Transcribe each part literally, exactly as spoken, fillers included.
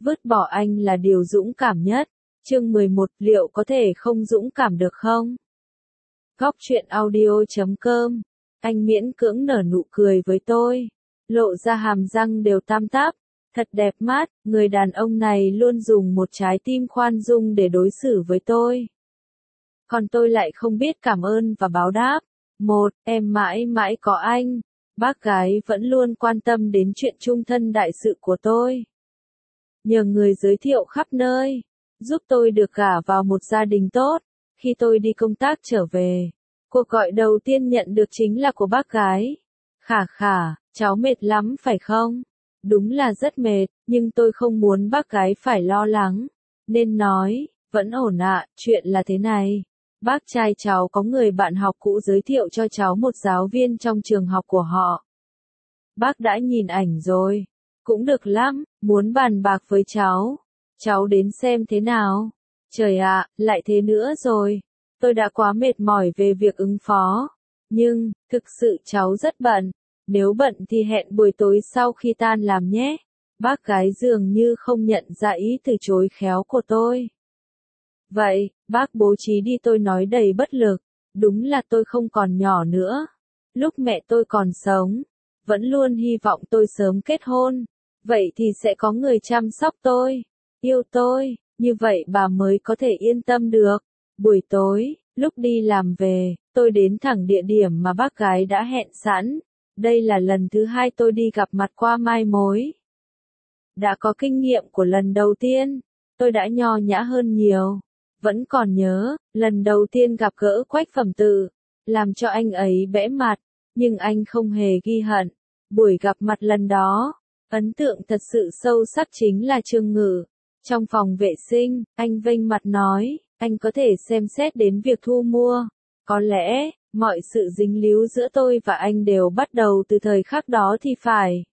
Vứt bỏ anh là điều dũng cảm nhất. Chương mười một, liệu có thể không dũng cảm được không? Góc truyện audio chấm com. Anh miễn cưỡng nở nụ cười với tôi, lộ ra hàm răng đều tam táp, thật đẹp mắt, người đàn ông này luôn dùng một trái tim khoan dung để đối xử với tôi. Còn tôi lại không biết cảm ơn và báo đáp. Một, em mãi mãi có anh. Bác gái vẫn luôn quan tâm đến chuyện chung thân đại sự của tôi. Nhờ người giới thiệu khắp nơi, giúp tôi được gả vào một gia đình tốt. Khi tôi đi công tác trở về, cuộc gọi đầu tiên nhận được chính là của bác gái. Khả khả, cháu mệt lắm phải không? Đúng là rất mệt, nhưng tôi không muốn bác gái phải lo lắng. Nên nói, vẫn ổn ạ, chuyện là thế này. Bác trai cháu có người bạn học cũ giới thiệu cho cháu một giáo viên trong trường học của họ. Bác đã nhìn ảnh rồi. Cũng được lắm, muốn bàn bạc với cháu. Cháu đến xem thế nào. Trời ạ, lại thế nữa rồi. Tôi đã quá mệt mỏi về việc ứng phó. Nhưng, thực sự cháu rất bận. Nếu bận thì hẹn buổi tối sau khi tan làm nhé. Bác gái dường như không nhận ra ý từ chối khéo của tôi. Vậy, bác bố trí đi, tôi nói đầy bất lực. Đúng là tôi không còn nhỏ nữa. Lúc mẹ tôi còn sống, vẫn luôn hy vọng tôi sớm kết hôn. Vậy thì sẽ có người chăm sóc tôi, yêu tôi, như vậy bà mới có thể yên tâm được. Buổi tối, lúc đi làm về, tôi đến thẳng địa điểm mà bác gái đã hẹn sẵn. Đây là lần thứ hai tôi đi gặp mặt qua mai mối. Đã có kinh nghiệm của lần đầu tiên, tôi đã nho nhã hơn nhiều. Vẫn còn nhớ, lần đầu tiên gặp gỡ Quách Phẩm Tử, làm cho anh ấy bẽ mặt, nhưng anh không hề ghi hận. Buổi gặp mặt lần đó, ấn tượng thật sự sâu sắc chính là Trương Ngự. Trong phòng vệ sinh, anh vênh mặt nói, anh có thể xem xét đến việc thu mua. Có lẽ, mọi sự dính líu giữa tôi và anh đều bắt đầu từ thời khắc đó thì phải.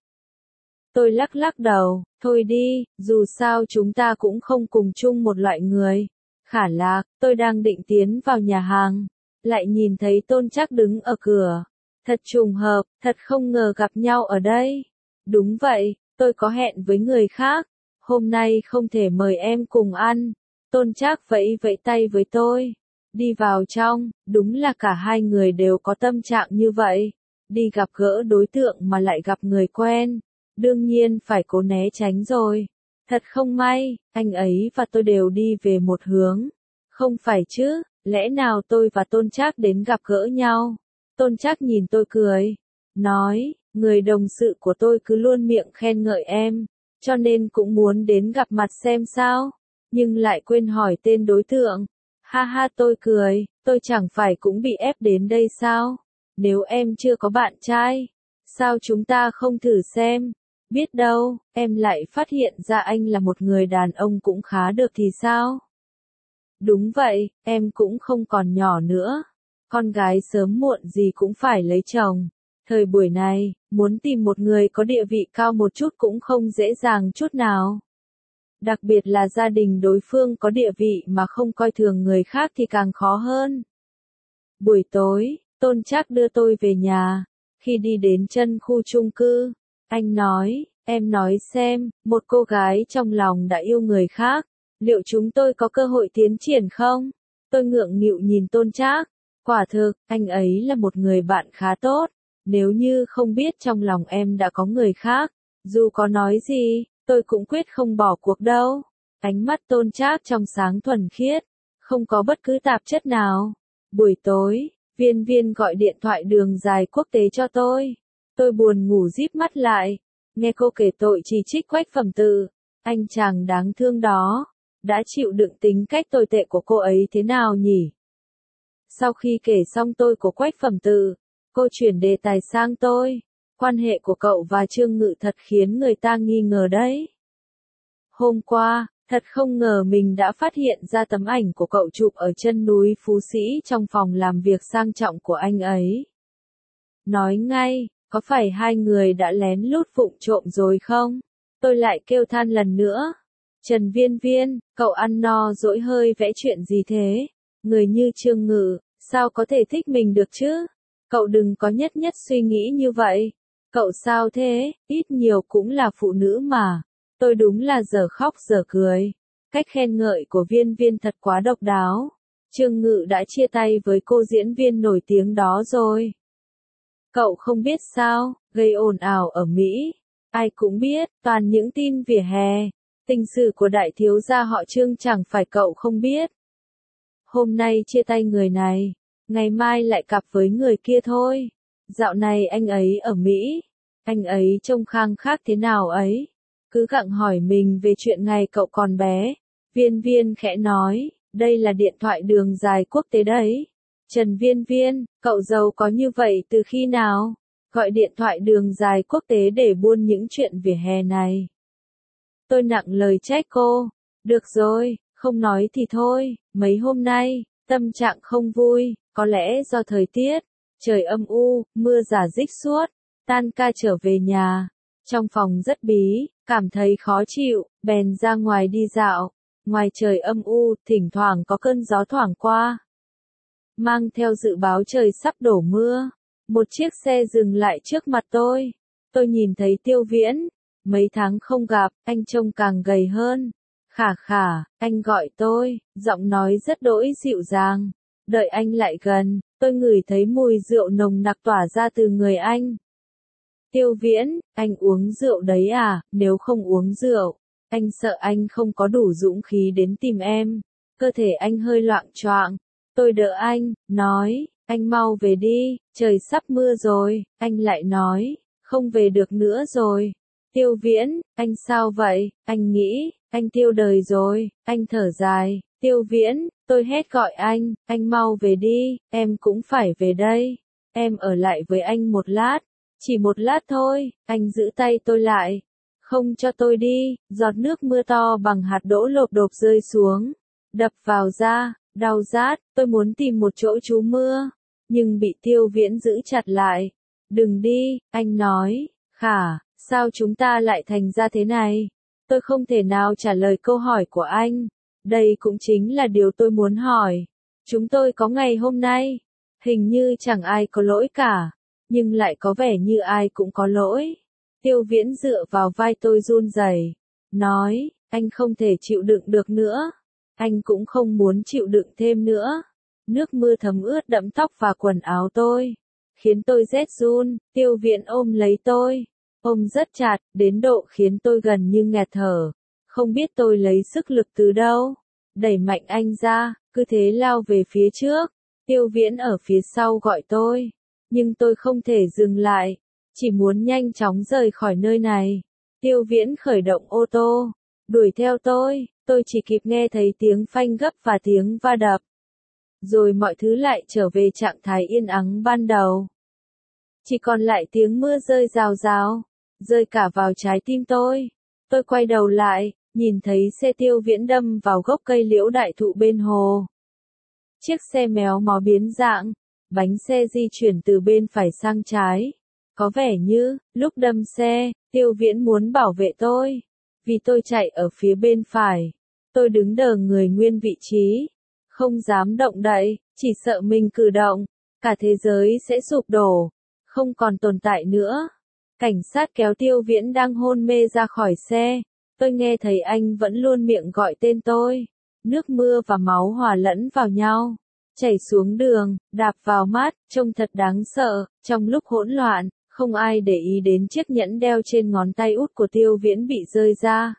Tôi lắc lắc đầu, thôi đi, dù sao chúng ta cũng không cùng chung một loại người. Khả Lạc, tôi đang định tiến vào nhà hàng, lại nhìn thấy Tôn Trác đứng ở cửa. Thật trùng hợp, thật không ngờ gặp nhau ở đây. Đúng vậy, tôi có hẹn với người khác. Hôm nay không thể mời em cùng ăn. Tôn Trác vẫy vẫy tay với tôi. Đi vào trong, đúng là cả hai người đều có tâm trạng như vậy. Đi gặp gỡ đối tượng mà lại gặp người quen. Đương nhiên phải cố né tránh rồi. Thật không may, anh ấy và tôi đều đi về một hướng. Không phải chứ, lẽ nào tôi và Tôn Trác đến gặp gỡ nhau? Tôn Trác nhìn tôi cười, nói, người đồng sự của tôi cứ luôn miệng khen ngợi em, cho nên cũng muốn đến gặp mặt xem sao, nhưng lại quên hỏi tên đối tượng. Ha ha, tôi cười, tôi chẳng phải cũng bị ép đến đây sao? Nếu em chưa có bạn trai, sao chúng ta không thử xem? Biết đâu, em lại phát hiện ra anh là một người đàn ông cũng khá được thì sao? Đúng vậy, em cũng không còn nhỏ nữa. Con gái sớm muộn gì cũng phải lấy chồng. Thời buổi này, muốn tìm một người có địa vị cao một chút cũng không dễ dàng chút nào. Đặc biệt là gia đình đối phương có địa vị mà không coi thường người khác thì càng khó hơn. Buổi tối, Tôn Trác đưa tôi về nhà. Khi đi đến chân khu chung cư, anh nói, em nói xem, một cô gái trong lòng đã yêu người khác, liệu chúng tôi có cơ hội tiến triển không? Tôi ngượng nghịu nhìn Tôn Trác. Quả thực, anh ấy là một người bạn khá tốt. Nếu như không biết trong lòng em đã có người khác, dù có nói gì, tôi cũng quyết không bỏ cuộc đâu. Ánh mắt Tôn Trác trong sáng thuần khiết, không có bất cứ tạp chất nào. Buổi tối, Viên Viên gọi điện thoại đường dài quốc tế cho tôi. Tôi buồn ngủ díp mắt lại, nghe cô kể tội chỉ trích Quách Phẩm Tử. Anh chàng đáng thương đó, đã chịu đựng tính cách tồi tệ của cô ấy thế nào nhỉ? Sau khi kể xong tôi của Quách Phẩm Tử, cô chuyển đề tài sang tôi. Quan hệ của cậu và Trương Ngự thật khiến người ta nghi ngờ đấy. Hôm qua, thật không ngờ mình đã phát hiện ra tấm ảnh của cậu chụp ở chân núi Phú Sĩ trong phòng làm việc sang trọng của anh ấy. Nói ngay, có phải hai người đã lén lút vụng trộm rồi không? Tôi lại kêu than lần nữa. Trần Viên Viên, cậu ăn no dỗi hơi vẽ chuyện gì thế? Người như Trương Ngự, sao có thể thích mình được chứ? Cậu đừng có nhất nhất suy nghĩ như vậy. Cậu sao thế, ít nhiều cũng là phụ nữ mà. Tôi đúng là giờ khóc giờ cười. Cách khen ngợi của Viên Viên thật quá độc đáo. Trương Ngự đã chia tay với cô diễn viên nổi tiếng đó rồi. Cậu không biết sao, gây ồn ào ở Mỹ. Ai cũng biết, toàn những tin vỉa hè. Tình sự của đại thiếu gia họ Trương chẳng phải cậu không biết. Hôm nay chia tay người này, ngày mai lại cặp với người kia thôi. Dạo này anh ấy ở Mỹ, anh ấy trông khang khác thế nào ấy. Cứ gặng hỏi mình về chuyện ngày cậu còn bé. Viên Viên khẽ nói, đây là điện thoại đường dài quốc tế đấy. Trần Viên Viên, cậu giàu có như vậy từ khi nào? Gọi điện thoại đường dài quốc tế để buôn những chuyện vỉa hè này. Tôi nặng lời trách cô. Được rồi, không nói thì thôi, mấy hôm nay, tâm trạng không vui, có lẽ do thời tiết. Trời âm u, mưa rả rích suốt, tan ca trở về nhà. Trong phòng rất bí, cảm thấy khó chịu, bèn ra ngoài đi dạo. Ngoài trời âm u, thỉnh thoảng có cơn gió thoảng qua. Mang theo dự báo trời sắp đổ mưa. Một chiếc xe dừng lại trước mặt tôi. Tôi nhìn thấy Tiêu Viễn. Mấy tháng không gặp, anh trông càng gầy hơn. Khả khả, anh gọi tôi, giọng nói rất đỗi dịu dàng. Đợi anh lại gần, tôi ngửi thấy mùi rượu nồng nặc tỏa ra từ người anh. Tiêu Viễn, anh uống rượu đấy à? Nếu không uống rượu, anh sợ anh không có đủ dũng khí đến tìm em. Cơ thể anh hơi loạng choạng. Tôi đỡ anh, nói, anh mau về đi, trời sắp mưa rồi. Anh lại nói, không về được nữa rồi. Tiêu Viễn, anh sao vậy? Anh nghĩ, anh tiêu đời rồi. Anh thở dài. Tiêu Viễn, tôi hét gọi anh, anh mau về đi, em cũng phải về đây. Em ở lại với anh một lát. Chỉ một lát thôi. Anh giữ tay tôi lại. Không cho tôi đi. Giọt nước mưa to bằng hạt đỗ lộp độp rơi xuống. Đập vào da, đau rát. Tôi muốn tìm một chỗ trú mưa. Nhưng bị Tiêu Viễn giữ chặt lại. Đừng đi, anh nói. Khả, sao chúng ta lại thành ra thế này? Tôi không thể nào trả lời câu hỏi của anh. Đây cũng chính là điều tôi muốn hỏi. Chúng tôi có ngày hôm nay. Hình như chẳng ai có lỗi cả. Nhưng lại có vẻ như ai cũng có lỗi. Tiêu Viễn dựa vào vai tôi run rẩy, nói, anh không thể chịu đựng được nữa. Anh cũng không muốn chịu đựng thêm nữa. Nước mưa thấm ướt đẫm tóc và quần áo tôi, khiến tôi rét run. Tiêu Viễn ôm lấy tôi, ôm rất chặt, đến độ khiến tôi gần như nghẹt thở. Không biết tôi lấy sức lực từ đâu, đẩy mạnh anh ra, cứ thế lao về phía trước. Tiêu Viễn ở phía sau gọi tôi, nhưng tôi không thể dừng lại, chỉ muốn nhanh chóng rời khỏi nơi này. Tiêu Viễn khởi động ô tô, đuổi theo tôi, tôi chỉ kịp nghe thấy tiếng phanh gấp và tiếng va đập. Rồi mọi thứ lại trở về trạng thái yên ắng ban đầu. Chỉ còn lại tiếng mưa rơi rào rào, rơi cả vào trái tim tôi. Tôi quay đầu lại, nhìn thấy xe Tiêu Viễn đâm vào gốc cây liễu đại thụ bên hồ. Chiếc xe méo mó biến dạng, bánh xe di chuyển từ bên phải sang trái. Có vẻ như, lúc đâm xe, Tiêu Viễn muốn bảo vệ tôi. Vì tôi chạy ở phía bên phải. Tôi đứng đờ người nguyên vị trí. Không dám động đậy, chỉ sợ mình cử động. Cả thế giới sẽ sụp đổ. Không còn tồn tại nữa. Cảnh sát kéo Tiêu Viễn đang hôn mê ra khỏi xe. Tôi nghe thấy anh vẫn luôn miệng gọi tên tôi. Nước mưa và máu hòa lẫn vào nhau. Chảy xuống đường, đạp vào mắt, trông thật đáng sợ. Trong lúc hỗn loạn, không ai để ý đến chiếc nhẫn đeo trên ngón tay út của Tiêu Viễn bị rơi ra.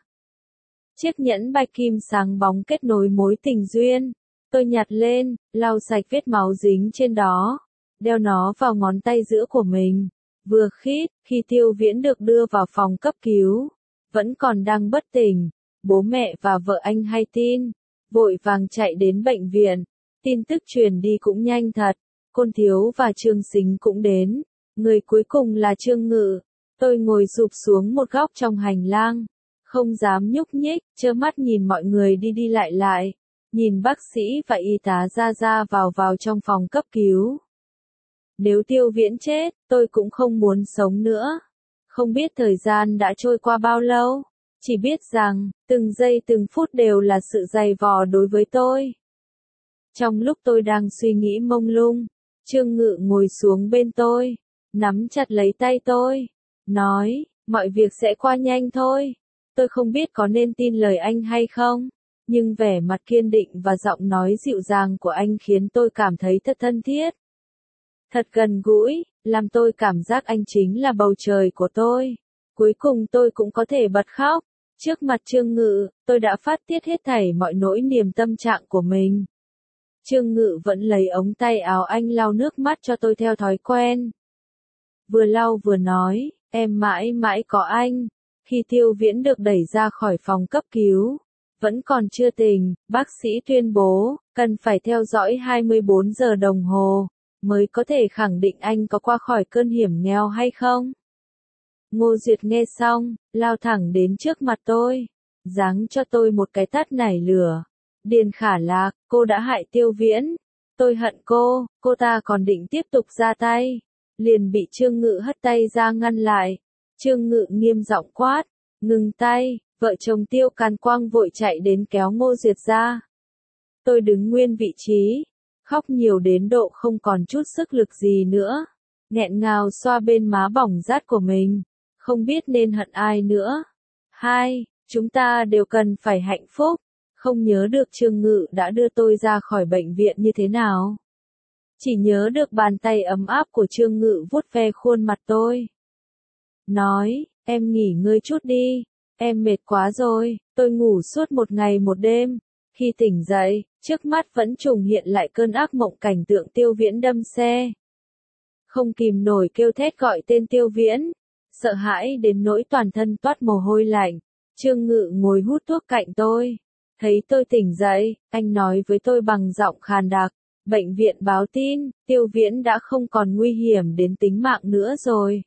Chiếc nhẫn bạch kim sáng bóng kết nối mối tình duyên. Tôi nhặt lên, lau sạch vết máu dính trên đó. Đeo nó vào ngón tay giữa của mình. Vừa khít, khi Tiêu Viễn được đưa vào phòng cấp cứu. Vẫn còn đang bất tỉnh. Bố mẹ và vợ anh hay tin. Vội vàng chạy đến bệnh viện. Tin tức truyền đi cũng nhanh thật. Côn Thiếu và Trương Sính cũng đến. Người cuối cùng là Trương Ngự. Tôi ngồi sụp xuống một góc trong hành lang. Không dám nhúc nhích, trơ mắt nhìn mọi người đi đi lại lại. Nhìn bác sĩ và y tá ra ra vào vào trong phòng cấp cứu. Nếu Tiêu Viễn chết, tôi cũng không muốn sống nữa. Không biết thời gian đã trôi qua bao lâu. Chỉ biết rằng, từng giây từng phút đều là sự dày vò đối với tôi. Trong lúc tôi đang suy nghĩ mông lung, Trương Ngự ngồi xuống bên tôi, nắm chặt lấy tay tôi, nói, mọi việc sẽ qua nhanh thôi. Tôi không biết có nên tin lời anh hay không, nhưng vẻ mặt kiên định và giọng nói dịu dàng của anh khiến tôi cảm thấy thật thân thiết. Thật gần gũi, làm tôi cảm giác anh chính là bầu trời của tôi. Cuối cùng tôi cũng có thể bật khóc. Trước mặt Trương Ngự, tôi đã phát tiết hết thảy mọi nỗi niềm tâm trạng của mình. Trương Ngự vẫn lấy ống tay áo anh lau nước mắt cho tôi theo thói quen. Vừa lau vừa nói, em mãi mãi có anh. Khi Tiêu Viễn được đẩy ra khỏi phòng cấp cứu, vẫn còn chưa tỉnh, bác sĩ tuyên bố, cần phải theo dõi hai mươi bốn giờ đồng hồ, mới có thể khẳng định anh có qua khỏi cơn hiểm nghèo hay không. Ngô Duyệt nghe xong, lao thẳng đến trước mặt tôi, giáng cho tôi một cái tát nảy lửa. Điền Khả Lạc, cô đã hại Tiêu Viễn. Tôi hận cô, cô ta còn định tiếp tục ra tay. Liền bị Trương Ngự hất tay ra ngăn lại. Trương Ngự nghiêm giọng quát, ngừng tay, vợ chồng Tiêu Càn Quang vội chạy đến kéo Ngô Duyệt ra. Tôi đứng nguyên vị trí, khóc nhiều đến độ không còn chút sức lực gì nữa. Nghẹn ngào xoa bên má bỏng rát của mình, không biết nên hận ai nữa. Hai, chúng ta đều cần phải hạnh phúc. Không nhớ được Trương Ngự đã đưa tôi ra khỏi bệnh viện như thế nào. Chỉ nhớ được bàn tay ấm áp của Trương Ngự vuốt ve khuôn mặt tôi. Nói, em nghỉ ngơi chút đi, em mệt quá rồi, tôi ngủ suốt một ngày một đêm. Khi tỉnh dậy, trước mắt vẫn trùng hiện lại cơn ác mộng cảnh tượng Tiêu Viễn đâm xe. Không kìm nổi kêu thét gọi tên Tiêu Viễn, sợ hãi đến nỗi toàn thân toát mồ hôi lạnh. Trương Ngự ngồi hút thuốc cạnh tôi. Thấy tôi tỉnh dậy, anh nói với tôi bằng giọng khàn đặc, bệnh viện báo tin, Tiêu Viễn đã không còn nguy hiểm đến tính mạng nữa rồi.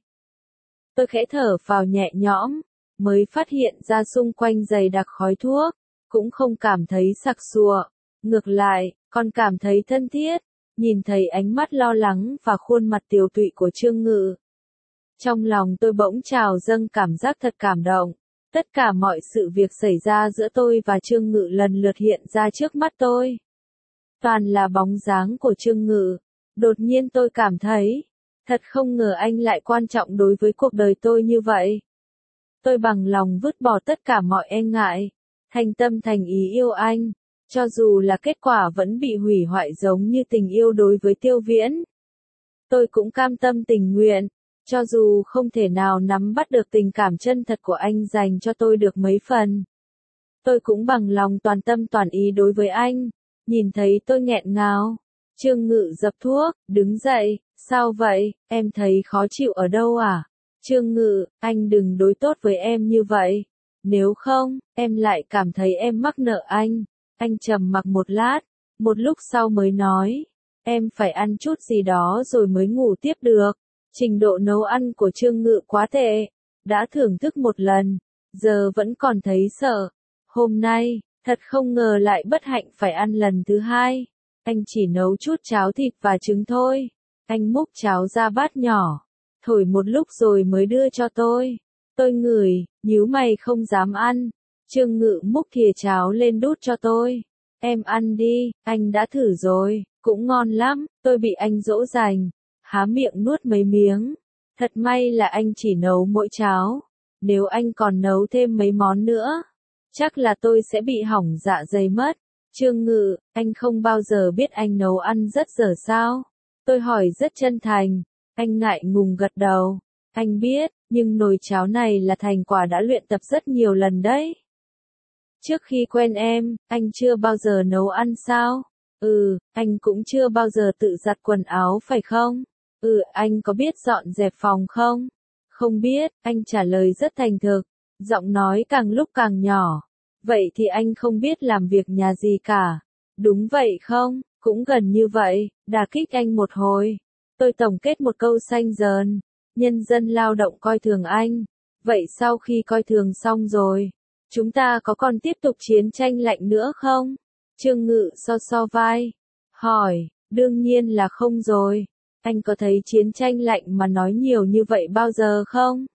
Tôi khẽ thở phào nhẹ nhõm, mới phát hiện ra xung quanh dày đặc khói thuốc, cũng không cảm thấy sặc sụa, ngược lại, còn cảm thấy thân thiết, nhìn thấy ánh mắt lo lắng và khuôn mặt tiều tụy của Trương Ngự. Trong lòng tôi bỗng trào dâng cảm giác thật cảm động. Tất cả mọi sự việc xảy ra giữa tôi và Trương Ngự lần lượt hiện ra trước mắt tôi. Toàn là bóng dáng của Trương Ngự. Đột nhiên tôi cảm thấy, thật không ngờ anh lại quan trọng đối với cuộc đời tôi như vậy. Tôi bằng lòng vứt bỏ tất cả mọi e ngại, thành tâm thành ý yêu anh, cho dù là kết quả vẫn bị hủy hoại giống như tình yêu đối với Tiêu Viễn. Tôi cũng cam tâm tình nguyện. Cho dù không thể nào nắm bắt được tình cảm chân thật của anh dành cho tôi được mấy phần, tôi cũng bằng lòng toàn tâm toàn ý đối với anh. Nhìn thấy tôi nghẹn ngào, Trương Ngự dập thuốc, đứng dậy, sao vậy, em thấy khó chịu ở đâu à? Trương Ngự, anh đừng đối tốt với em như vậy, nếu không, em lại cảm thấy em mắc nợ anh. Anh trầm mặc một lát, một lúc sau mới nói, em phải ăn chút gì đó rồi mới ngủ tiếp được. Trình độ nấu ăn của Trương Ngự quá tệ, đã thưởng thức một lần, giờ vẫn còn thấy sợ. Hôm nay, thật không ngờ lại bất hạnh phải ăn lần thứ hai. Anh chỉ nấu chút cháo thịt và trứng thôi. Anh múc cháo ra bát nhỏ, thổi một lúc rồi mới đưa cho tôi. Tôi ngửi, nhíu mày không dám ăn. Trương Ngự múc thìa cháo lên đút cho tôi. Em ăn đi, anh đã thử rồi, cũng ngon lắm. Tôi bị anh dỗ dành, há miệng nuốt mấy miếng. Thật may là anh chỉ nấu mỗi cháo. Nếu anh còn nấu thêm mấy món nữa, chắc là tôi sẽ bị hỏng dạ dày mất. Trương Ngự, anh không bao giờ biết anh nấu ăn rất dở sao? Tôi hỏi rất chân thành. Anh ngại ngùng gật đầu. Anh biết, nhưng nồi cháo này là thành quả đã luyện tập rất nhiều lần đấy. Trước khi quen em, anh chưa bao giờ nấu ăn sao? Ừ, anh cũng chưa bao giờ tự giặt quần áo phải không? Ừ, anh có biết dọn dẹp phòng không? Không biết, anh trả lời rất thành thực, giọng nói càng lúc càng nhỏ. Vậy thì anh không biết làm việc nhà gì cả. Đúng vậy không? Cũng gần như vậy, đả kích anh một hồi. Tôi tổng kết một câu xanh dờn. Nhân dân lao động coi thường anh. Vậy sau khi coi thường xong rồi, chúng ta có còn tiếp tục chiến tranh lạnh nữa không? Trương Ngự so so vai. Hỏi, đương nhiên là không rồi. Anh có thấy chiến tranh lạnh mà nói nhiều như vậy bao giờ không?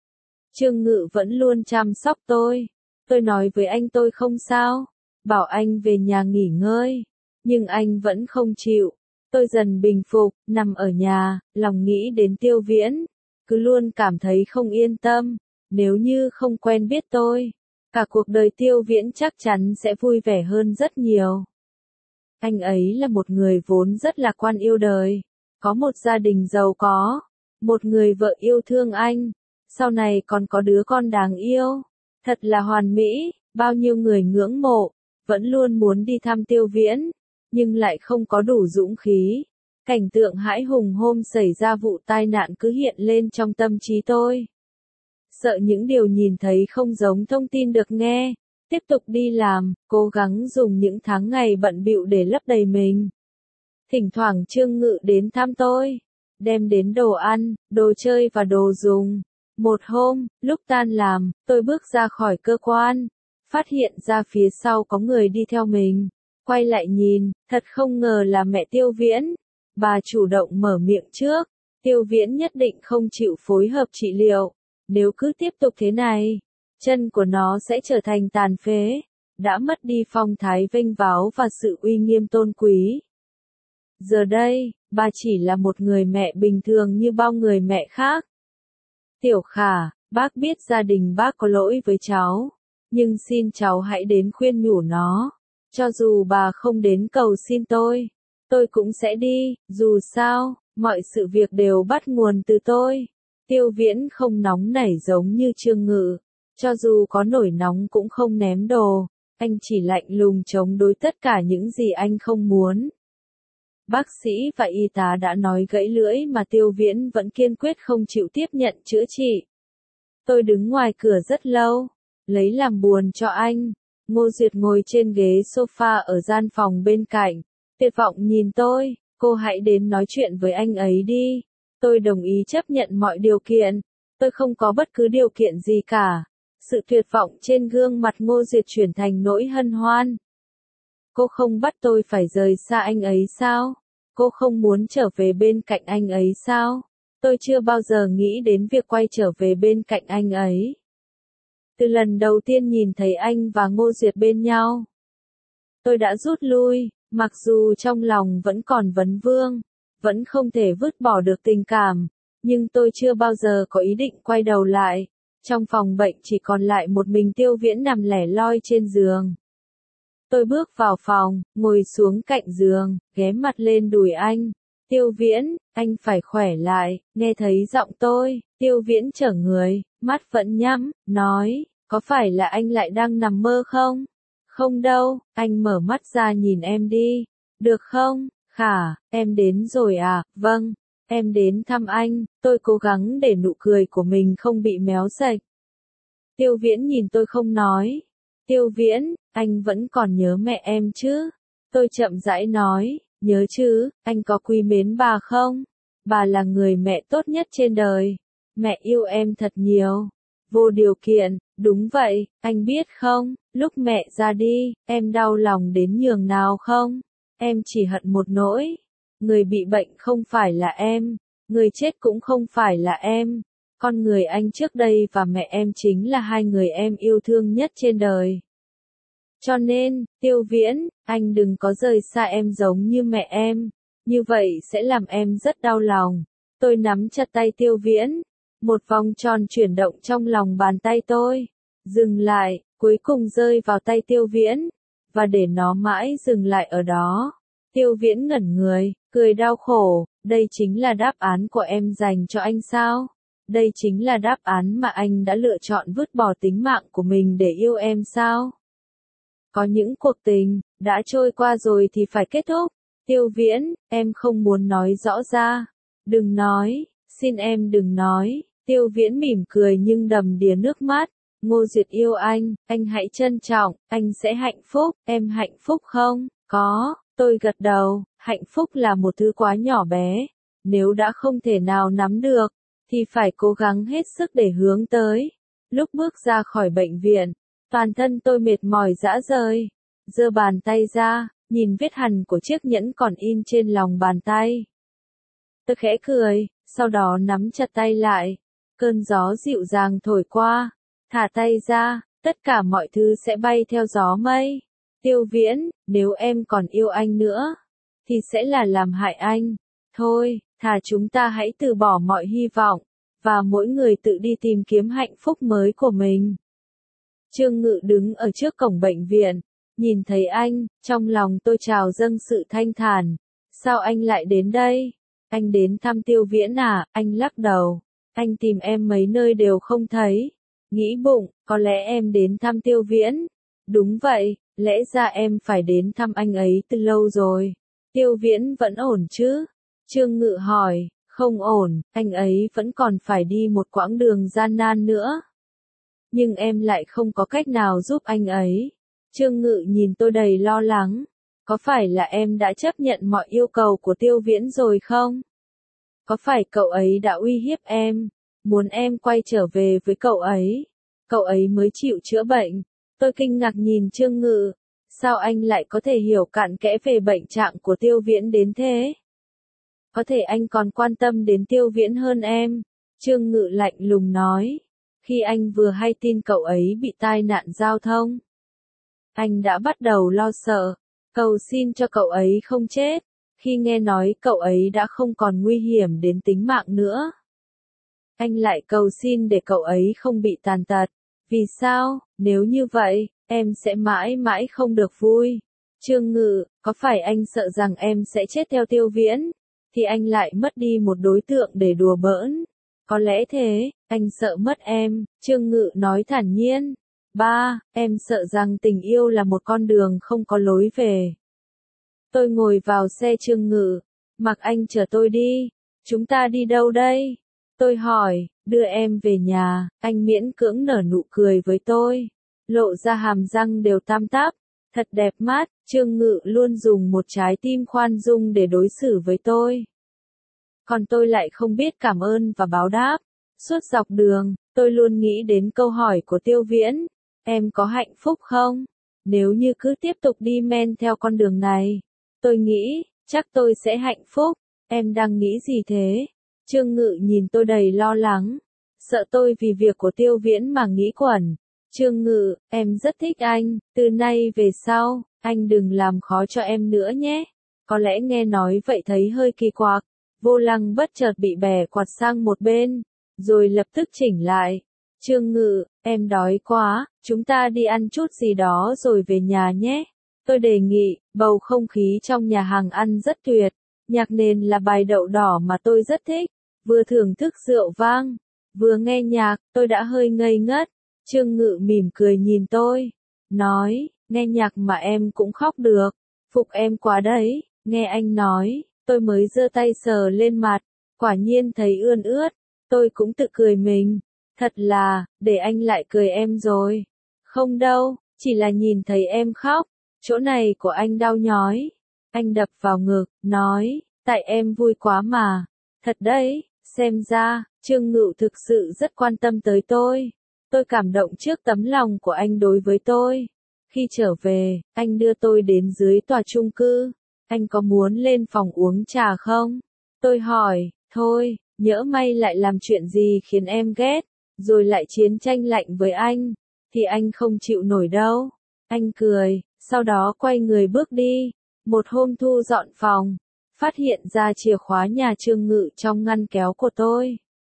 Trương Ngự vẫn luôn chăm sóc tôi. Tôi nói với anh tôi không sao, bảo anh về nhà nghỉ ngơi. Nhưng anh vẫn không chịu. Tôi dần bình phục, nằm ở nhà, lòng nghĩ đến Tiêu Viễn. Cứ luôn cảm thấy không yên tâm. Nếu như không quen biết tôi, cả cuộc đời Tiêu Viễn chắc chắn sẽ vui vẻ hơn rất nhiều. Anh ấy là một người vốn rất lạc quan yêu đời, có một gia đình giàu có, một người vợ yêu thương anh, sau này còn có đứa con đáng yêu, thật là hoàn mỹ, bao nhiêu người ngưỡng mộ, vẫn luôn muốn đi thăm Tiêu Viễn, nhưng lại không có đủ dũng khí. Cảnh tượng hãi hùng hôm xảy ra vụ tai nạn cứ hiện lên trong tâm trí tôi. Sợ những điều nhìn thấy không giống thông tin được nghe, tiếp tục đi làm, cố gắng dùng những tháng ngày bận bịu để lấp đầy mình. Thỉnh thoảng Trương Ngự đến thăm tôi, đem đến đồ ăn, đồ chơi và đồ dùng. Một hôm, lúc tan làm, tôi bước ra khỏi cơ quan, phát hiện ra phía sau có người đi theo mình. Quay lại nhìn, thật không ngờ là mẹ Tiêu Viễn. Bà chủ động mở miệng trước, Tiêu Viễn nhất định không chịu phối hợp trị liệu. Nếu cứ tiếp tục thế này, chân của nó sẽ trở thành tàn phế, đã mất đi phong thái vênh váo và sự uy nghiêm tôn quý. Giờ đây, bà chỉ là một người mẹ bình thường như bao người mẹ khác. Tiểu Khả, bác biết gia đình bác có lỗi với cháu, nhưng xin cháu hãy đến khuyên nhủ nó. Cho dù bà không đến cầu xin tôi, tôi cũng sẽ đi, dù sao, mọi sự việc đều bắt nguồn từ tôi. Tiêu Viễn không nóng nảy giống như Trương Ngự, cho dù có nổi nóng cũng không ném đồ, anh chỉ lạnh lùng chống đối tất cả những gì anh không muốn. Bác sĩ và y tá đã nói gãy lưỡi mà Tiêu Viễn vẫn kiên quyết không chịu tiếp nhận chữa trị. Tôi đứng ngoài cửa rất lâu, lấy làm buồn cho anh. Ngô Duyệt ngồi trên ghế sofa ở gian phòng bên cạnh, tuyệt vọng nhìn tôi, cô hãy đến nói chuyện với anh ấy đi. Tôi đồng ý chấp nhận mọi điều kiện, tôi không có bất cứ điều kiện gì cả. Sự tuyệt vọng trên gương mặt Ngô Duyệt chuyển thành nỗi hân hoan. Cô không bắt tôi phải rời xa anh ấy sao? Cô không muốn trở về bên cạnh anh ấy sao? Tôi chưa bao giờ nghĩ đến việc quay trở về bên cạnh anh ấy. Từ lần đầu tiên nhìn thấy anh và Ngô Duyệt bên nhau, tôi đã rút lui, mặc dù trong lòng vẫn còn vấn vương, vẫn không thể vứt bỏ được tình cảm, nhưng tôi chưa bao giờ có ý định quay đầu lại. Trong phòng bệnh chỉ còn lại một mình Tiêu Viễn nằm lẻ loi trên giường. Tôi bước vào phòng, ngồi xuống cạnh giường, ghé mặt lên đùi anh. Tiêu Viễn, anh phải khỏe lại, nghe thấy giọng tôi, Tiêu Viễn trở người, mắt vẫn nhắm, nói, có phải là anh lại đang nằm mơ không? Không đâu, anh mở mắt ra nhìn em đi, được không? Khả, em đến rồi à? Vâng, em đến thăm anh. Tôi cố gắng để nụ cười của mình không bị méo sạch. Tiêu Viễn nhìn tôi không nói. Tiêu Viễn, anh vẫn còn nhớ mẹ em chứ? Tôi chậm rãi nói, nhớ chứ, anh có quý mến bà không? Bà là người mẹ tốt nhất trên đời. Mẹ yêu em thật nhiều. Vô điều kiện, đúng vậy, anh biết không, lúc mẹ ra đi, em đau lòng đến nhường nào không? Em chỉ hận một nỗi. Người bị bệnh không phải là em, người chết cũng không phải là em. Con người anh trước đây và mẹ em chính là hai người em yêu thương nhất trên đời. Cho nên, Tiêu Viễn, anh đừng có rời xa em giống như mẹ em. Như vậy sẽ làm em rất đau lòng. Tôi nắm chặt tay Tiêu Viễn. Một vòng tròn chuyển động trong lòng bàn tay tôi. Dừng lại, cuối cùng rơi vào tay Tiêu Viễn. Và để nó mãi dừng lại ở đó. Tiêu Viễn ngẩn người, cười đau khổ. Đây chính là đáp án của em dành cho anh sao? Đây chính là đáp án mà anh đã lựa chọn vứt bỏ tính mạng của mình để yêu em sao? Có những cuộc tình, đã trôi qua rồi thì phải kết thúc. Tiêu Viễn, em không muốn nói rõ ra. Đừng nói, xin em đừng nói. Tiêu Viễn mỉm cười nhưng đầm đìa nước mắt. Ngô Duyệt yêu anh, anh hãy trân trọng, anh sẽ hạnh phúc. Em hạnh phúc không? Có, tôi gật đầu. Hạnh phúc là một thứ quá nhỏ bé. Nếu đã không thể nào nắm được, thì phải cố gắng hết sức để hướng tới. Lúc bước ra khỏi bệnh viện, toàn thân tôi mệt mỏi rã rời. Giơ bàn tay ra, nhìn vết hằn của chiếc nhẫn còn in trên lòng bàn tay. Tôi khẽ cười, sau đó nắm chặt tay lại. Cơn gió dịu dàng thổi qua, thả tay ra, tất cả mọi thứ sẽ bay theo gió mây. Tiêu Viễn, nếu em còn yêu anh nữa, thì sẽ là làm hại anh. Thôi, thà chúng ta hãy từ bỏ mọi hy vọng, và mỗi người tự đi tìm kiếm hạnh phúc mới của mình. Trương Ngự đứng ở trước cổng bệnh viện, nhìn thấy anh, trong lòng tôi trào dâng sự thanh thản. Sao anh lại đến đây? Anh đến thăm Tiêu Viễn à? Anh lắc đầu. Anh tìm em mấy nơi đều không thấy. Nghĩ bụng, có lẽ em đến thăm Tiêu Viễn. Đúng vậy, lẽ ra em phải đến thăm anh ấy từ lâu rồi. Tiêu Viễn vẫn ổn chứ? Trương Ngự hỏi. Không ổn, anh ấy vẫn còn phải đi một quãng đường gian nan nữa. Nhưng em lại không có cách nào giúp anh ấy. Trương Ngự nhìn tôi đầy lo lắng. Có phải là em đã chấp nhận mọi yêu cầu của Tiêu Viễn rồi không? Có phải cậu ấy đã uy hiếp em, muốn em quay trở về với cậu ấy? Cậu ấy mới chịu chữa bệnh. Tôi kinh ngạc nhìn Trương Ngự. Sao anh lại có thể hiểu cặn kẽ về bệnh trạng của Tiêu Viễn đến thế? Có thể anh còn quan tâm đến Tiêu Viễn hơn em. Trương Ngự lạnh lùng nói. Khi anh vừa hay tin cậu ấy bị tai nạn giao thông, anh đã bắt đầu lo sợ, cầu xin cho cậu ấy không chết. Khi nghe nói cậu ấy đã không còn nguy hiểm đến tính mạng nữa, anh lại cầu xin để cậu ấy không bị tàn tật. Vì sao? Nếu như vậy, em sẽ mãi mãi không được vui. Trương Ngự, có phải anh sợ rằng em sẽ chết theo Tiêu Viễn, thì anh lại mất đi một đối tượng để đùa bỡn? Có lẽ thế, anh sợ mất em, Trương Ngự nói thản nhiên. Ba, em sợ rằng tình yêu là một con đường không có lối về. Tôi ngồi vào xe Trương Ngự, mặc anh chở tôi đi. Chúng ta đi đâu đây? Tôi hỏi, đưa em về nhà. Anh miễn cưỡng nở nụ cười với tôi, lộ ra hàm răng đều tam tắp, thật đẹp mắt. Trương Ngự luôn dùng một trái tim khoan dung để đối xử với tôi. Còn tôi lại không biết cảm ơn và báo đáp. Suốt dọc đường, tôi luôn nghĩ đến câu hỏi của Tiêu Viễn. Em có hạnh phúc không? Nếu như cứ tiếp tục đi men theo con đường này, tôi nghĩ, chắc tôi sẽ hạnh phúc. Em đang nghĩ gì thế? Trương Ngự nhìn tôi đầy lo lắng. Sợ tôi vì việc của Tiêu Viễn mà nghĩ quẩn. Trương Ngự, em rất thích anh. Từ nay về sau, anh đừng làm khó cho em nữa nhé. Có lẽ nghe nói vậy thấy hơi kỳ quặc. Vô Lăng bất chợt bị bẻ quạt sang một bên, rồi lập tức chỉnh lại. Trương Ngự, em đói quá, chúng ta đi ăn chút gì đó rồi về nhà nhé. Tôi đề nghị. Bầu không khí trong nhà hàng ăn rất tuyệt. Nhạc nền là bài Đậu Đỏ mà tôi rất thích. Vừa thưởng thức rượu vang, vừa nghe nhạc, tôi đã hơi ngây ngất. Trương Ngự mỉm cười nhìn tôi, nói, nghe nhạc mà em cũng khóc được. Phục em quá đấy. Nghe anh nói, tôi mới giơ tay sờ lên mặt, quả nhiên thấy ươn ướt. Tôi cũng tự cười mình. Thật là, để anh lại cười em rồi. Không đâu, chỉ là nhìn thấy em khóc, chỗ này của anh đau nhói. Anh đập vào ngực, nói, tại em vui quá mà. Thật đấy, xem ra, Trương Ngự thực sự rất quan tâm tới tôi. Tôi cảm động trước tấm lòng của anh đối với tôi. Khi trở về, anh đưa tôi đến dưới tòa chung cư. Anh có muốn lên phòng uống trà không? Tôi hỏi, thôi, nhỡ may lại làm chuyện gì khiến em ghét, rồi lại chiến tranh lạnh với anh, thì anh không chịu nổi đâu. Anh cười, sau đó quay người bước đi. Một hôm thu dọn phòng, phát hiện ra chìa khóa nhà Trương Ngự trong ngăn kéo của tôi.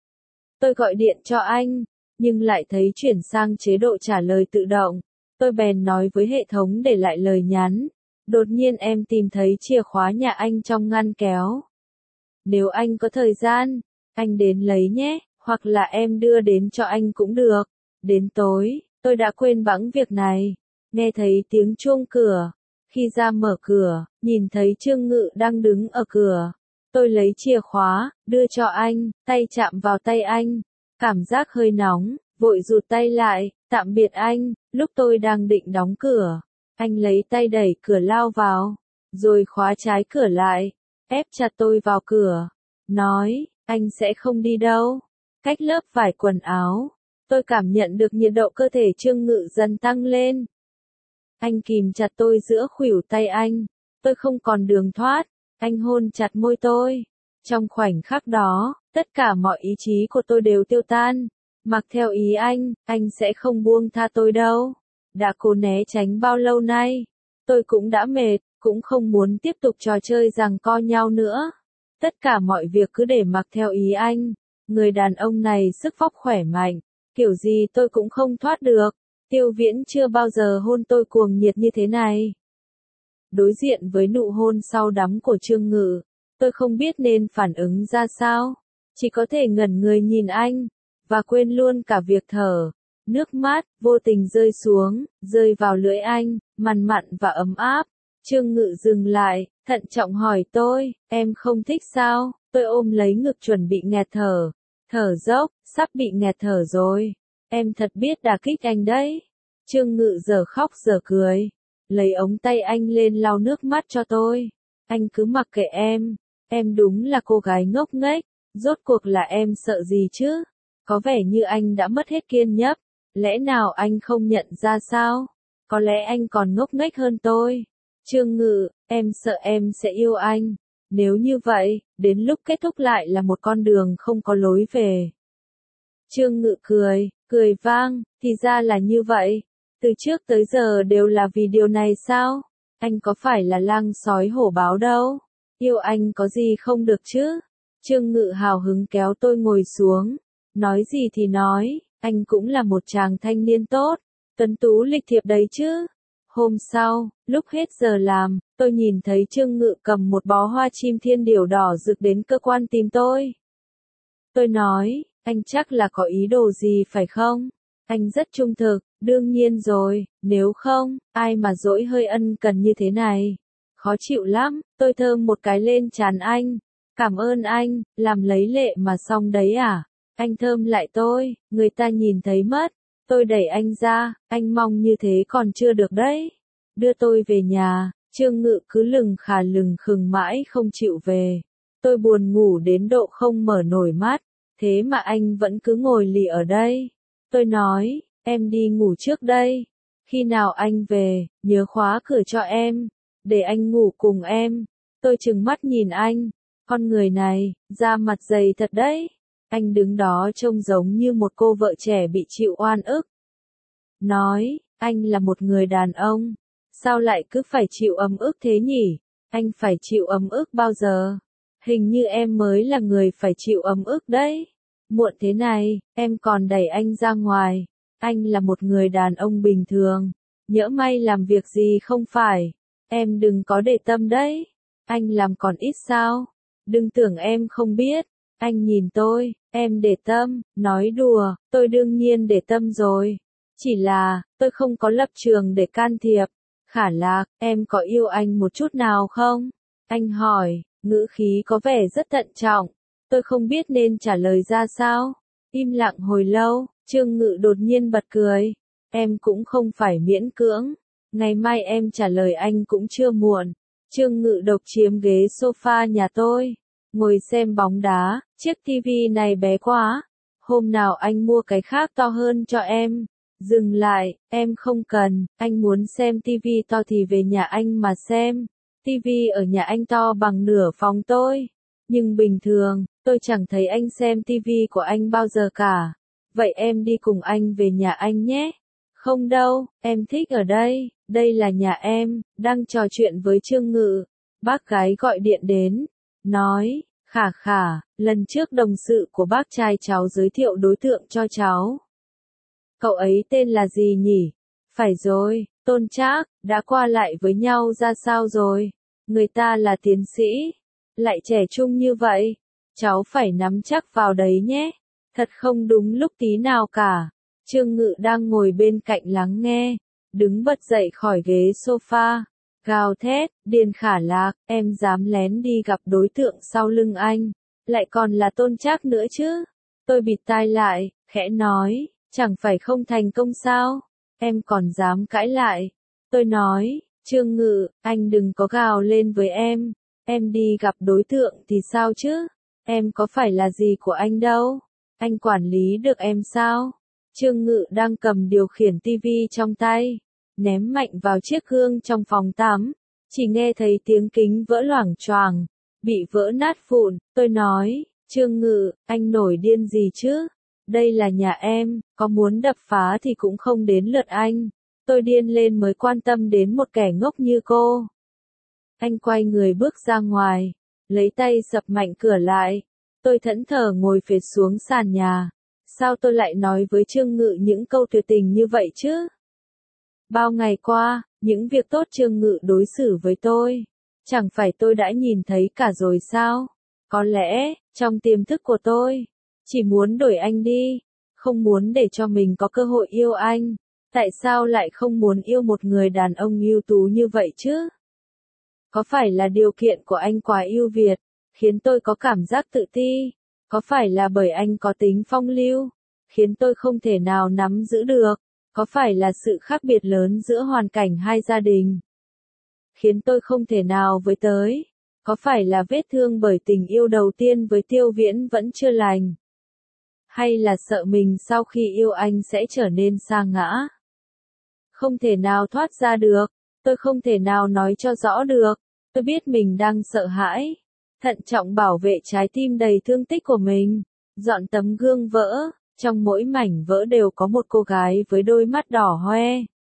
Tôi gọi điện cho anh, nhưng lại thấy chuyển sang chế độ trả lời tự động. Tôi bèn nói với hệ thống để lại lời nhắn. Đột nhiên em tìm thấy chìa khóa nhà anh trong ngăn kéo. Nếu anh có thời gian, anh đến lấy nhé, hoặc là em đưa đến cho anh cũng được. Đến tối, tôi đã quên bẵng việc này. Nghe thấy tiếng chuông cửa. Khi ra mở cửa, nhìn thấy Trương Ngự đang đứng ở cửa. Tôi lấy chìa khóa, đưa cho anh, tay chạm vào tay anh. Cảm giác hơi nóng, vội rụt tay lại, tạm biệt anh. Lúc tôi đang định đóng cửa, anh lấy tay đẩy cửa lao vào, rồi khóa trái cửa lại, ép chặt tôi vào cửa. Nói, anh sẽ không đi đâu. Cách lớp vải quần áo, tôi cảm nhận được nhiệt độ cơ thể Trương Ngự dần tăng lên. Anh kìm chặt tôi giữa khuỷu tay anh. Tôi không còn đường thoát. Anh hôn chặt môi tôi. Trong khoảnh khắc đó, tất cả mọi ý chí của tôi đều tiêu tan. Mặc theo ý anh, anh sẽ không buông tha tôi đâu. Đã cố né tránh bao lâu nay, tôi cũng đã mệt, cũng không muốn tiếp tục trò chơi giằng co nhau nữa. Tất cả mọi việc cứ để mặc theo ý anh. Người đàn ông này sức vóc khỏe mạnh, kiểu gì tôi cũng không thoát được. Tiêu Viễn chưa bao giờ hôn tôi cuồng nhiệt như thế này. Đối diện với nụ hôn sau đắm của Trương Ngự, tôi không biết nên phản ứng ra sao, chỉ có thể ngẩn người nhìn anh, và quên luôn cả việc thở. Nước mắt, vô tình rơi xuống, rơi vào lưỡi anh, mặn mặn và ấm áp. Trương Ngự dừng lại, thận trọng hỏi tôi, em không thích sao? Tôi ôm lấy ngực chuẩn bị nghẹt thở. Thở dốc, sắp bị nghẹt thở rồi. Em thật biết đả kích anh đấy. Trương Ngự giờ khóc giờ cười. Lấy ống tay anh lên lau nước mắt cho tôi. Anh cứ mặc kệ em. Em đúng là cô gái ngốc nghếch. Rốt cuộc là em sợ gì chứ? Có vẻ như anh đã mất hết kiên nhẫn. Lẽ nào anh không nhận ra sao? Có lẽ anh còn ngốc nghếch hơn tôi. Trương Ngự, em sợ em sẽ yêu anh. Nếu như vậy, đến lúc kết thúc lại là một con đường không có lối về. Trương Ngự cười, cười vang, thì ra là như vậy. Từ trước tới giờ đều là vì điều này sao? Anh có phải là lang sói hổ báo đâu? Yêu anh có gì không được chứ? Trương Ngự hào hứng kéo tôi ngồi xuống. Nói gì thì nói, anh cũng là một chàng thanh niên tốt, tuấn tú lịch thiệp đấy chứ. Hôm sau, lúc hết giờ làm, tôi nhìn thấy Trương Ngự cầm một bó hoa chim thiên điểu đỏ rực đến cơ quan tìm tôi. Tôi nói, anh chắc là có ý đồ gì phải không? Anh rất trung thực, đương nhiên rồi, nếu không, ai mà dỗi hơi ân cần như thế này. Khó chịu lắm, tôi thơm một cái lên trán anh. Cảm ơn anh, làm lấy lệ mà xong đấy à? Anh thơm lại tôi, người ta nhìn thấy mất. Tôi đẩy anh ra, anh mong như thế còn chưa được đấy. Đưa tôi về nhà, Trương Ngự cứ lừng khà lừng khừng mãi không chịu về. Tôi buồn ngủ đến độ không mở nổi mắt, thế mà anh vẫn cứ ngồi lì ở đây. Tôi nói, em đi ngủ trước đây. Khi nào anh về, nhớ khóa cửa cho em, để anh ngủ cùng em. Tôi trừng mắt nhìn anh, con người này, da mặt dày thật đấy. Anh đứng đó trông giống như một cô vợ trẻ bị chịu oan ức. Nói, anh là một người đàn ông. Sao lại cứ phải chịu ấm ức thế nhỉ? Anh phải chịu ấm ức bao giờ? Hình như em mới là người phải chịu ấm ức đấy. Muộn thế này, em còn đẩy anh ra ngoài. Anh là một người đàn ông bình thường. Nhỡ may làm việc gì không phải. Em đừng có để tâm đấy. Anh làm còn ít sao? Đừng tưởng em không biết. Anh nhìn tôi, em để tâm, nói đùa, tôi đương nhiên để tâm rồi. Chỉ là, tôi không có lập trường để can thiệp. Khả Lạc, em có yêu anh một chút nào không? Anh hỏi, ngữ khí có vẻ rất thận trọng. Tôi không biết nên trả lời ra sao. Im lặng hồi lâu, Trương Ngự đột nhiên bật cười. Em cũng không phải miễn cưỡng. Ngày mai em trả lời anh cũng chưa muộn. Trương Ngự độc chiếm ghế sofa nhà tôi. Ngồi xem bóng đá, chiếc tivi này bé quá. Hôm nào anh mua cái khác to hơn cho em. Dừng lại, em không cần, anh muốn xem tivi to thì về nhà anh mà xem. Tivi ở nhà anh to bằng nửa phòng tôi. Nhưng bình thường, tôi chẳng thấy anh xem tivi của anh bao giờ cả. Vậy em đi cùng anh về nhà anh nhé. Không đâu, em thích ở đây, đây là nhà em, đang trò chuyện với Trương Ngự. Bác gái gọi điện đến, nói, Khả Khả, lần trước đồng sự của bác trai cháu giới thiệu đối tượng cho cháu. Cậu ấy tên là gì nhỉ? Phải rồi, Tôn Trác, đã qua lại với nhau ra sao rồi? Người ta là tiến sĩ, lại trẻ trung như vậy. Cháu phải nắm chắc vào đấy nhé. Thật không đúng lúc tí nào cả. Trương Ngự đang ngồi bên cạnh lắng nghe, đứng bật dậy khỏi ghế sofa, gào thét, Điền Khả Lạc, em dám lén đi gặp đối tượng sau lưng anh, lại còn là Tôn Trác nữa chứ. Tôi bịt tai lại, khẽ nói, chẳng phải không thành công sao, em còn dám cãi lại. Tôi nói, Trương Ngự, anh đừng có gào lên với em, em đi gặp đối tượng thì sao chứ, em có phải là gì của anh đâu, anh quản lý được em sao. Trương Ngự đang cầm điều khiển tivi trong tay, ném mạnh vào chiếc gương trong phòng tắm, chỉ nghe thấy tiếng kính vỡ loảng choàng, bị vỡ nát vụn. Tôi nói, Trương Ngự, anh nổi điên gì chứ? Đây là nhà em, có muốn đập phá thì cũng không đến lượt anh. Tôi điên lên mới quan tâm đến một kẻ ngốc như cô. Anh quay người bước ra ngoài, lấy tay sập mạnh cửa lại. Tôi thẫn thờ ngồi phệt xuống sàn nhà. Sao tôi lại nói với Trương Ngự những câu tuyệt tình như vậy chứ? Bao ngày qua, những việc tốt Trương Ngự đối xử với tôi, chẳng phải tôi đã nhìn thấy cả rồi sao? Có lẽ, trong tiềm thức của tôi, chỉ muốn đổi anh đi, không muốn để cho mình có cơ hội yêu anh. Tại sao lại không muốn yêu một người đàn ông ưu tú như vậy chứ? Có phải là điều kiện của anh quá ưu việt, khiến tôi có cảm giác tự ti? Có phải là bởi anh có tính phong lưu, khiến tôi không thể nào nắm giữ được? Có phải là sự khác biệt lớn giữa hoàn cảnh hai gia đình, khiến tôi không thể nào với tới? Có phải là vết thương bởi tình yêu đầu tiên với Tiêu Viễn vẫn chưa lành? Hay là sợ mình sau khi yêu anh sẽ trở nên sa ngã? Không thể nào thoát ra được, tôi không thể nào nói cho rõ được. Tôi biết mình đang sợ hãi, thận trọng bảo vệ trái tim đầy thương tích của mình, dọn tấm gương vỡ, trong mỗi mảnh vỡ đều có một cô gái với đôi mắt đỏ hoe.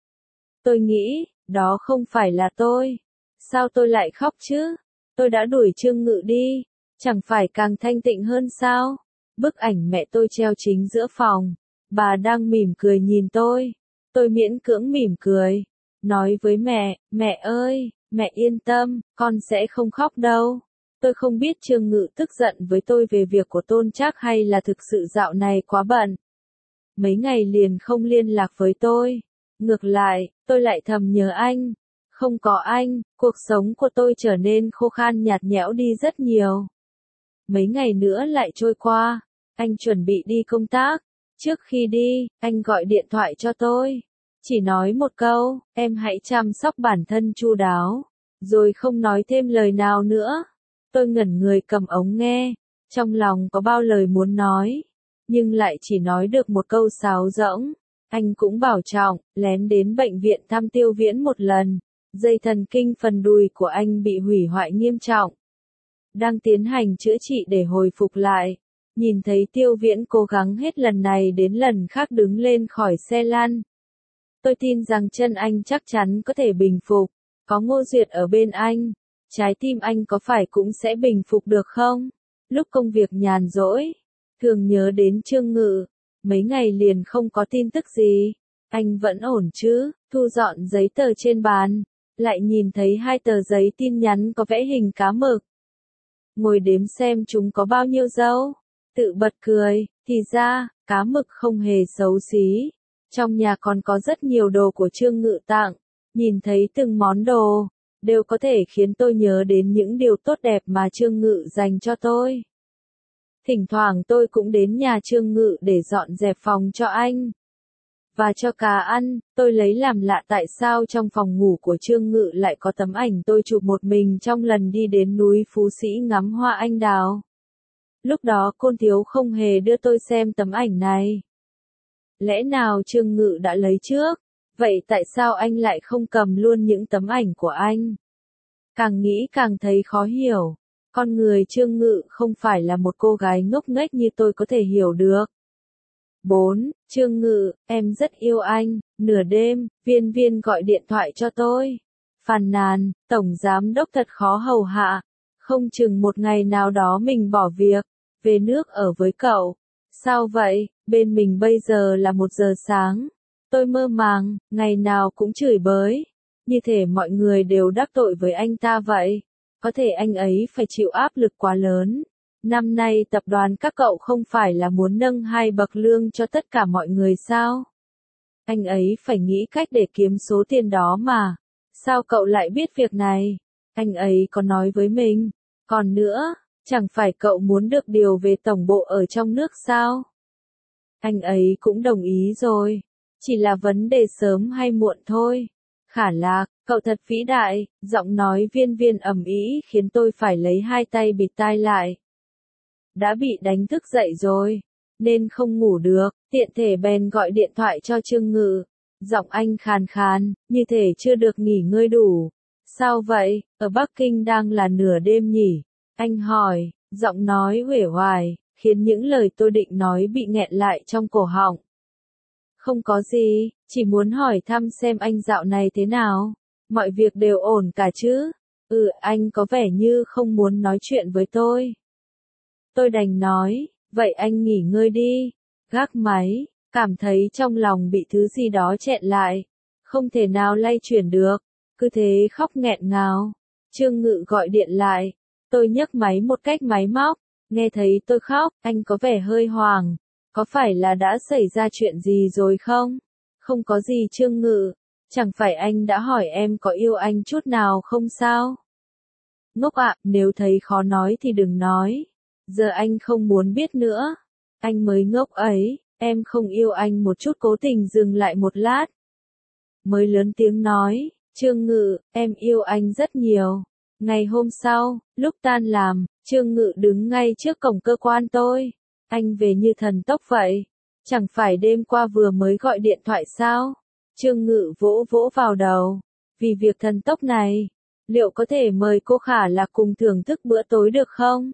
Tôi nghĩ, đó không phải là tôi. Sao tôi lại khóc chứ? Tôi đã đuổi Trương Ngự đi, chẳng phải càng thanh tịnh hơn sao? Bức ảnh mẹ tôi treo chính giữa phòng, bà đang mỉm cười nhìn tôi. Tôi miễn cưỡng mỉm cười, nói với mẹ, mẹ ơi, mẹ yên tâm, con sẽ không khóc đâu. Tôi không biết Trương Ngự tức giận với tôi về việc của Tôn Trác hay là thực sự dạo này quá bận. Mấy ngày liền không liên lạc với tôi. Ngược lại, tôi lại thầm nhớ anh. Không có anh, cuộc sống của tôi trở nên khô khan nhạt nhẽo đi rất nhiều. Mấy ngày nữa lại trôi qua, anh chuẩn bị đi công tác. Trước khi đi, anh gọi điện thoại cho tôi. Chỉ nói một câu, em hãy chăm sóc bản thân chu đáo. Rồi không nói thêm lời nào nữa. Tôi ngẩn người cầm ống nghe. Trong lòng có bao lời muốn nói. Nhưng lại chỉ nói được một câu sáo rỗng. Anh cũng bảo trọng, lén đến bệnh viện thăm Tiêu Viễn một lần. Dây thần kinh phần đùi của anh bị hủy hoại nghiêm trọng. Đang tiến hành chữa trị để hồi phục lại. Nhìn thấy Tiêu Viễn cố gắng hết lần này đến lần khác đứng lên khỏi xe lăn. Tôi tin rằng chân anh chắc chắn có thể bình phục. Có Ngô Duyệt ở bên anh, trái tim anh có phải cũng sẽ bình phục được không? Lúc công việc nhàn rỗi, thường nhớ đến Trương Ngự. Mấy ngày liền không có tin tức gì. Anh vẫn ổn chứ? Thu dọn giấy tờ trên bàn, lại nhìn thấy hai tờ giấy tin nhắn có vẽ hình cá mực. Ngồi đếm xem chúng có bao nhiêu dấu. Tự bật cười, thì ra, cá mực không hề xấu xí. Trong nhà còn có rất nhiều đồ của Trương Ngự tặng. Nhìn thấy từng món đồ, đều có thể khiến tôi nhớ đến những điều tốt đẹp mà Trương Ngự dành cho tôi. Thỉnh thoảng tôi cũng đến nhà Trương Ngự để dọn dẹp phòng cho anh. Và cho cá ăn, tôi lấy làm lạ tại sao trong phòng ngủ của Trương Ngự lại có tấm ảnh tôi chụp một mình trong lần đi đến núi Phú Sĩ ngắm hoa anh đào. Lúc đó Côn Thiếu không hề đưa tôi xem tấm ảnh này. Lẽ nào Trương Ngự đã lấy trước? Vậy tại sao anh lại không cầm luôn những tấm ảnh của anh? Càng nghĩ càng thấy khó hiểu. Con người Trương Ngự không phải là một cô gái ngốc nghếch như tôi có thể hiểu được. bốn. Trương Ngự, em rất yêu anh. Nửa đêm, Viên Viên gọi điện thoại cho tôi. Phàn nàn, Tổng Giám Đốc thật khó hầu hạ. Không chừng một ngày nào đó mình bỏ việc, về nước ở với cậu. Sao vậy, bên mình bây giờ là một giờ sáng. Tôi mơ màng, ngày nào cũng chửi bới. Như thể mọi người đều đắc tội với anh ta vậy. Có thể anh ấy phải chịu áp lực quá lớn. Năm nay tập đoàn các cậu không phải là muốn nâng hai bậc lương cho tất cả mọi người sao? Anh ấy phải nghĩ cách để kiếm số tiền đó mà. Sao cậu lại biết việc này? Anh ấy có nói với mình. Còn nữa, chẳng phải cậu muốn được điều về tổng bộ ở trong nước sao? Anh ấy cũng đồng ý rồi. Chỉ là vấn đề sớm hay muộn thôi. Khả Lạc, cậu thật vĩ đại, giọng nói Viên Viên ầm ĩ khiến tôi phải lấy hai tay bịt tai lại. Đã bị đánh thức dậy rồi, nên không ngủ được, tiện thể bèn gọi điện thoại cho Trương Ngự. Giọng anh khàn khàn, như thể chưa được nghỉ ngơi đủ. Sao vậy, ở Bắc Kinh đang là nửa đêm nhỉ? Anh hỏi, giọng nói uể oải, khiến những lời tôi định nói bị nghẹn lại trong cổ họng. Không có gì, chỉ muốn hỏi thăm xem anh dạo này thế nào. Mọi việc đều ổn cả chứ? Ừ, anh có vẻ như không muốn nói chuyện với tôi. Tôi đành nói, vậy anh nghỉ ngơi đi. Gác máy, cảm thấy trong lòng bị thứ gì đó chẹn lại. không thể nào lay chuyển được, cứ thế khóc nghẹn ngào. Trương Ngự gọi điện lại, tôi nhấc máy một cách máy móc, nghe thấy tôi khóc, anh có vẻ hơi hoảng, có phải là đã xảy ra chuyện gì rồi không? Không có gì Trương Ngự, chẳng phải anh đã hỏi em có yêu anh chút nào không sao? Ngốc ạ, nếu thấy khó nói thì đừng nói, giờ anh không muốn biết nữa. Anh mới ngốc ấy, em không yêu anh một chút. Cố Tình dừng lại một lát, mới lớn tiếng nói, Trương Ngự, em yêu anh rất nhiều. Ngày hôm sau, lúc tan làm, Trương Ngự đứng ngay trước cổng cơ quan tôi. Anh về như thần tốc vậy. Chẳng phải đêm qua vừa mới gọi điện thoại sao? Trương Ngự vỗ vỗ vào đầu. Vì việc thần tốc này, liệu có thể mời cô Khả Lạc cùng thưởng thức bữa tối được không?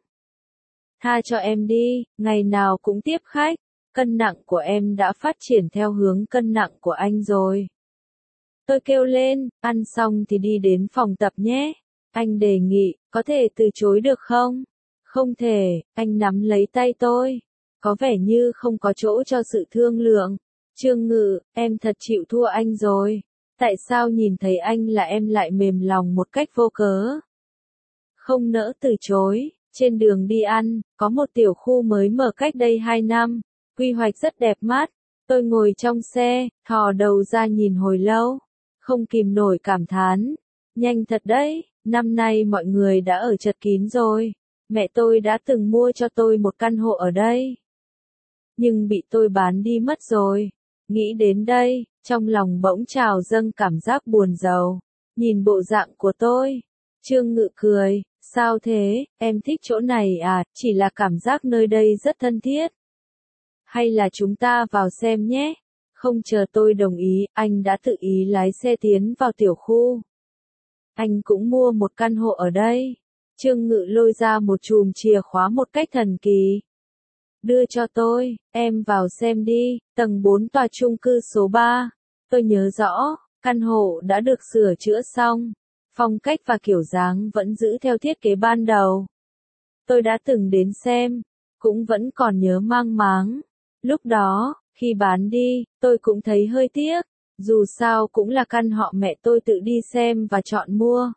Tha cho em đi, ngày nào cũng tiếp khách. Cân nặng của em đã phát triển theo hướng cân nặng của anh rồi. Tôi kêu lên, ăn xong thì đi đến phòng tập nhé. Anh đề nghị, có thể từ chối được không? Không thể, anh nắm lấy tay tôi. Có vẻ như không có chỗ cho sự thương lượng. Trương Ngự, em thật chịu thua anh rồi. Tại sao nhìn thấy anh là em lại mềm lòng một cách vô cớ? Không nỡ từ chối. Trên đường đi ăn, có một tiểu khu mới mở cách đây hai năm. Quy hoạch rất đẹp mắt. Tôi ngồi trong xe, thò đầu ra nhìn hồi lâu. Không kìm nổi cảm thán. Nhanh thật đấy, năm nay mọi người đã ở chật kín rồi. Mẹ tôi đã từng mua cho tôi một căn hộ ở đây. Nhưng bị tôi bán đi mất rồi. Nghĩ đến đây, trong lòng bỗng trào dâng cảm giác buồn rầu. Nhìn bộ dạng của tôi. Trương Ngự cười, sao thế, em thích chỗ này à, chỉ là cảm giác nơi đây rất thân thiết. Hay là chúng ta vào xem nhé. Không chờ tôi đồng ý, anh đã tự ý lái xe tiến vào tiểu khu. Anh cũng mua một căn hộ ở đây. Trương Ngự lôi ra một chùm chìa khóa một cách thần kỳ. Đưa cho tôi, em vào xem đi, tầng bốn tòa chung cư số ba. Tôi nhớ rõ, căn hộ đã được sửa chữa xong. Phong cách và kiểu dáng vẫn giữ theo thiết kế ban đầu. Tôi đã từng đến xem, cũng vẫn còn nhớ mang máng. Lúc đó, khi bán đi, tôi cũng thấy hơi tiếc, dù sao cũng là căn họ mẹ tôi tự đi xem và chọn mua.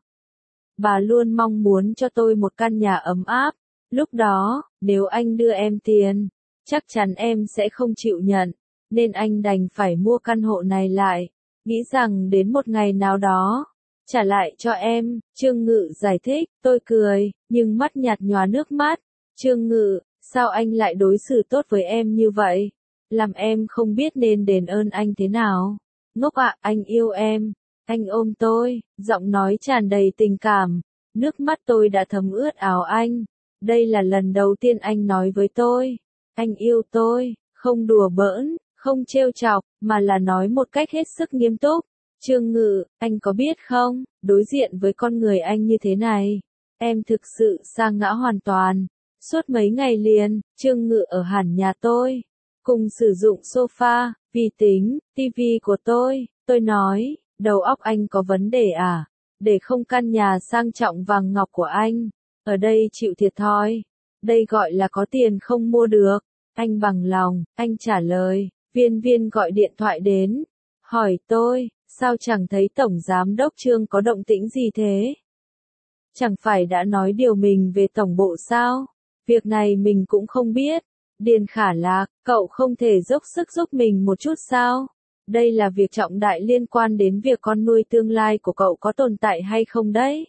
Bà luôn mong muốn cho tôi một căn nhà ấm áp. Lúc đó, nếu anh đưa em tiền, chắc chắn em sẽ không chịu nhận, nên anh đành phải mua căn hộ này lại, nghĩ rằng đến một ngày nào đó, trả lại cho em. Trương Ngự giải thích, tôi cười, nhưng mắt nhạt nhòa nước mắt. Trương Ngự, sao anh lại đối xử tốt với em như vậy? Làm em không biết nên đền ơn anh thế nào. Ngốc ạ, anh yêu em. Anh ôm tôi, giọng nói tràn đầy tình cảm. Nước mắt tôi đã thấm ướt áo anh. Đây là lần đầu tiên anh nói với tôi. Anh yêu tôi, không đùa bỡn, không trêu chọc, mà là nói một cách hết sức nghiêm túc. Trương Ngự, anh có biết không, đối diện với con người anh như thế này, em thực sự sa ngã hoàn toàn. Suốt mấy ngày liền, Trương Ngự ở hẳn nhà tôi, cùng sử dụng sofa, vi tính, tivi của tôi. Tôi nói, đầu óc anh có vấn đề à? Để không căn nhà sang trọng vàng ngọc của anh, ở đây chịu thiệt thòi. Đây gọi là có tiền không mua được. Anh bằng lòng, anh trả lời. Viên viên gọi điện thoại đến, hỏi tôi, sao chẳng thấy Tổng Giám đốc Trương có động tĩnh gì thế? Chẳng phải đã nói điều mình về tổng bộ sao? Việc này mình cũng không biết. Điền Khả Lạc, cậu không thể dốc sức giúp mình một chút sao? Đây là việc trọng đại liên quan đến việc con nuôi tương lai của cậu có tồn tại hay không đấy.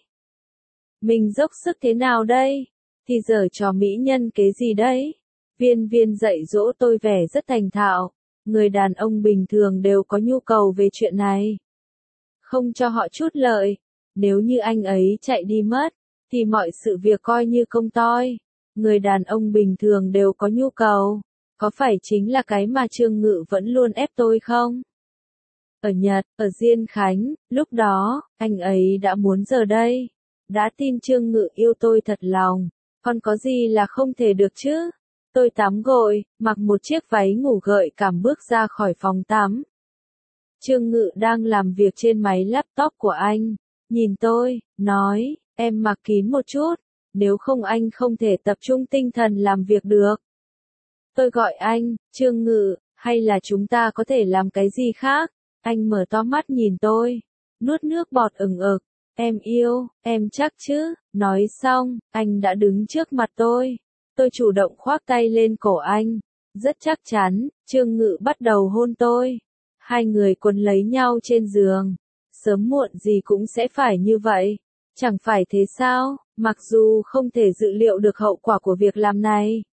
Mình dốc sức thế nào đây? Thì giờ trò mỹ nhân kế gì đấy? Viên viên dạy dỗ tôi vẻ rất thành thạo. Người đàn ông bình thường đều có nhu cầu về chuyện này. Không cho họ chút lợi. Nếu như anh ấy chạy đi mất, thì mọi sự việc coi như công toi. Người đàn ông bình thường đều có nhu cầu. Có phải chính là cái mà Trương Ngự vẫn luôn ép tôi không? Ở Nhật, ở Diên Khánh, lúc đó, anh ấy đã muốn giờ đây. Đã tin Trương Ngự yêu tôi thật lòng. Còn có gì là không thể được chứ? Tôi tắm gội, mặc một chiếc váy ngủ gợi cảm bước ra khỏi phòng tắm. Trương Ngự đang làm việc trên máy laptop của anh. Nhìn tôi, nói, em mặc kín một chút, nếu không anh không thể tập trung tinh thần làm việc được. Tôi gọi anh, Trương Ngự, hay là chúng ta có thể làm cái gì khác? Anh mở to mắt nhìn tôi, nuốt nước bọt ừng ực. Em yêu, em chắc chứ? Nói xong, anh đã đứng trước mặt tôi. Tôi chủ động khoác tay lên cổ anh. Rất chắc chắn, Trương Ngự bắt đầu hôn tôi. Hai người quấn lấy nhau trên giường. Sớm muộn gì cũng sẽ phải như vậy. Chẳng phải thế sao, mặc dù không thể dự liệu được hậu quả của việc làm này.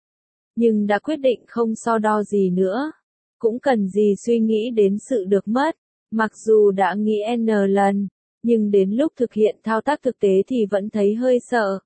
Nhưng đã quyết định không so đo gì nữa. Cũng cần gì suy nghĩ đến sự được mất. Mặc dù đã nghĩ n lần, nhưng đến lúc thực hiện thao tác thực tế thì vẫn thấy hơi sợ.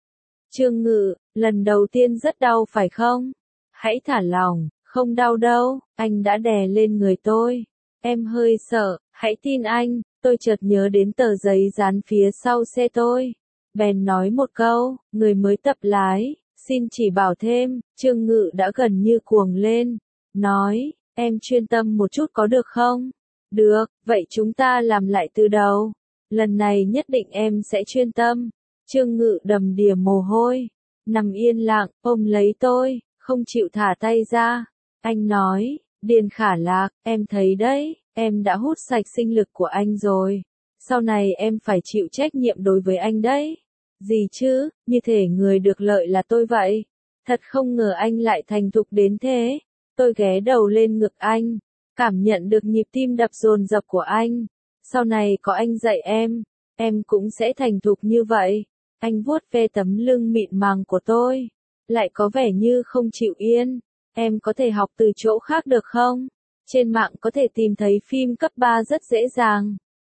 Trương Ngự, lần đầu tiên rất đau phải không? Hãy thả lỏng, không đau đâu, anh đã đè lên người tôi. Em hơi sợ, hãy tin anh, tôi chợt nhớ đến tờ giấy dán phía sau xe tôi. Bèn nói một câu, người mới tập lái, xin chỉ bảo thêm, Trương Ngự đã gần như cuồng lên. Nói, em chuyên tâm một chút có được không? Được, vậy chúng ta làm lại từ đầu. Lần này nhất định em sẽ chuyên tâm. Trương Ngự đầm đìa mồ hôi, nằm yên lặng, ôm lấy tôi, không chịu thả tay ra. Anh nói, Điền Khả Lạc, em thấy đấy, em đã hút sạch sinh lực của anh rồi. Sau này em phải chịu trách nhiệm đối với anh đấy. Gì chứ, như thể người được lợi là tôi vậy. Thật không ngờ anh lại thành thục đến thế. Tôi ghé đầu lên ngực anh, cảm nhận được nhịp tim đập dồn dập của anh. Sau này có anh dạy em, em cũng sẽ thành thục như vậy. Anh vuốt ve tấm lưng mịn màng của tôi, lại có vẻ như không chịu yên. Em có thể học từ chỗ khác được không? Trên mạng có thể tìm thấy phim cấp ba rất dễ dàng.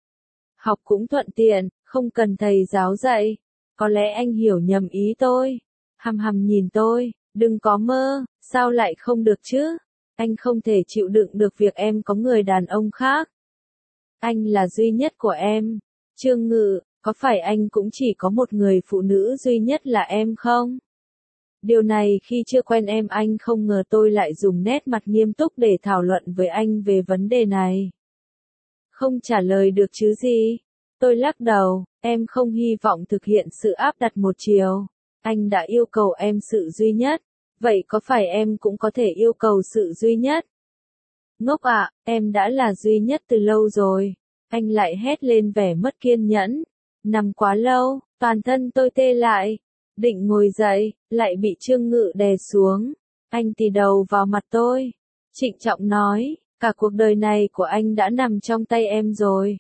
Học cũng thuận tiện, không cần thầy giáo dạy. Có lẽ anh hiểu nhầm ý tôi. Hằm hằm nhìn tôi, đừng có mơ, sao lại không được chứ? Anh không thể chịu đựng được việc em có người đàn ông khác. Anh là duy nhất của em. Trương Ngự, có phải anh cũng chỉ có một người phụ nữ duy nhất là em không? Điều này khi chưa quen em anh không ngờ tôi lại dùng nét mặt nghiêm túc để thảo luận với anh về vấn đề này. Không trả lời được chứ gì? Tôi lắc đầu, em không hy vọng thực hiện sự áp đặt một chiều. Anh đã yêu cầu em sự duy nhất, vậy có phải em cũng có thể yêu cầu sự duy nhất? Ngốc ạ, em đã là duy nhất từ lâu rồi. Anh lại hét lên vẻ mất kiên nhẫn. Nằm quá lâu, toàn thân tôi tê lại. Định ngồi dậy, lại bị Trương Ngự đè xuống. Anh tì đầu vào mặt tôi. Trịnh trọng nói, cả cuộc đời này của anh đã nằm trong tay em rồi.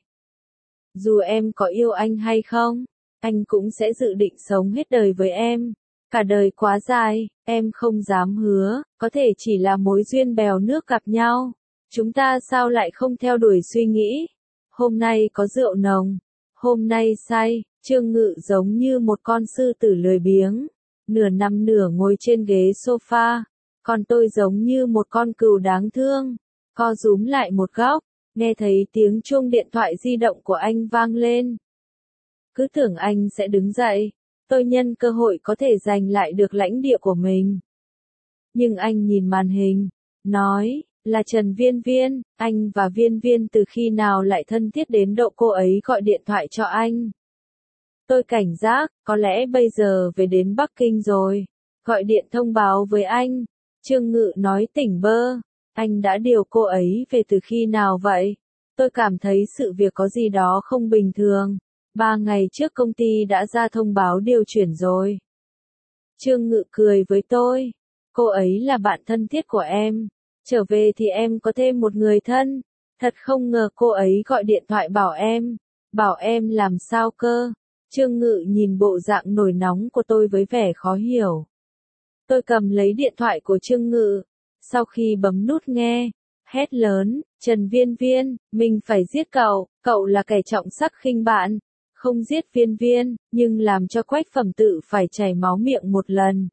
Dù em có yêu anh hay không, anh cũng sẽ dự định sống hết đời với em. Cả đời quá dài, em không dám hứa, có thể chỉ là mối duyên bèo nước gặp nhau. Chúng ta sao lại không theo đuổi suy nghĩ? Hôm nay có rượu nồng, hôm nay say, Trương Ngự giống như một con sư tử lười biếng, nửa nằm nửa ngồi trên ghế sofa, còn tôi giống như một con cừu đáng thương, co rúm lại một góc, nghe thấy tiếng chuông điện thoại di động của anh vang lên. Cứ tưởng anh sẽ đứng dậy, tôi nhân cơ hội có thể giành lại được lãnh địa của mình. Nhưng anh nhìn màn hình, nói, là Trần Viên Viên, anh và Viên Viên từ khi nào lại thân thiết đến độ cô ấy gọi điện thoại cho anh. Tôi cảnh giác, có lẽ bây giờ về đến Bắc Kinh rồi. Gọi điện thông báo với anh. Trương Ngự nói tỉnh bơ. Anh đã điều cô ấy về từ khi nào vậy? Tôi cảm thấy sự việc có gì đó không bình thường. Ba ngày trước công ty đã ra thông báo điều chuyển rồi. Trương Ngự cười với tôi. Cô ấy là bạn thân thiết của em. Trở về thì em có thêm một người thân. Thật không ngờ cô ấy gọi điện thoại bảo em. Bảo em làm sao cơ? Trương Ngự nhìn bộ dạng nổi nóng của tôi với vẻ khó hiểu. Tôi cầm lấy điện thoại của Trương Ngự. Sau khi bấm nút nghe, hét lớn, Trần Viên Viên, mình phải giết cậu, cậu là kẻ trọng sắc khinh bạn. Không giết Viên Viên, nhưng làm cho Quách Phẩm Tự phải chảy máu miệng một lần.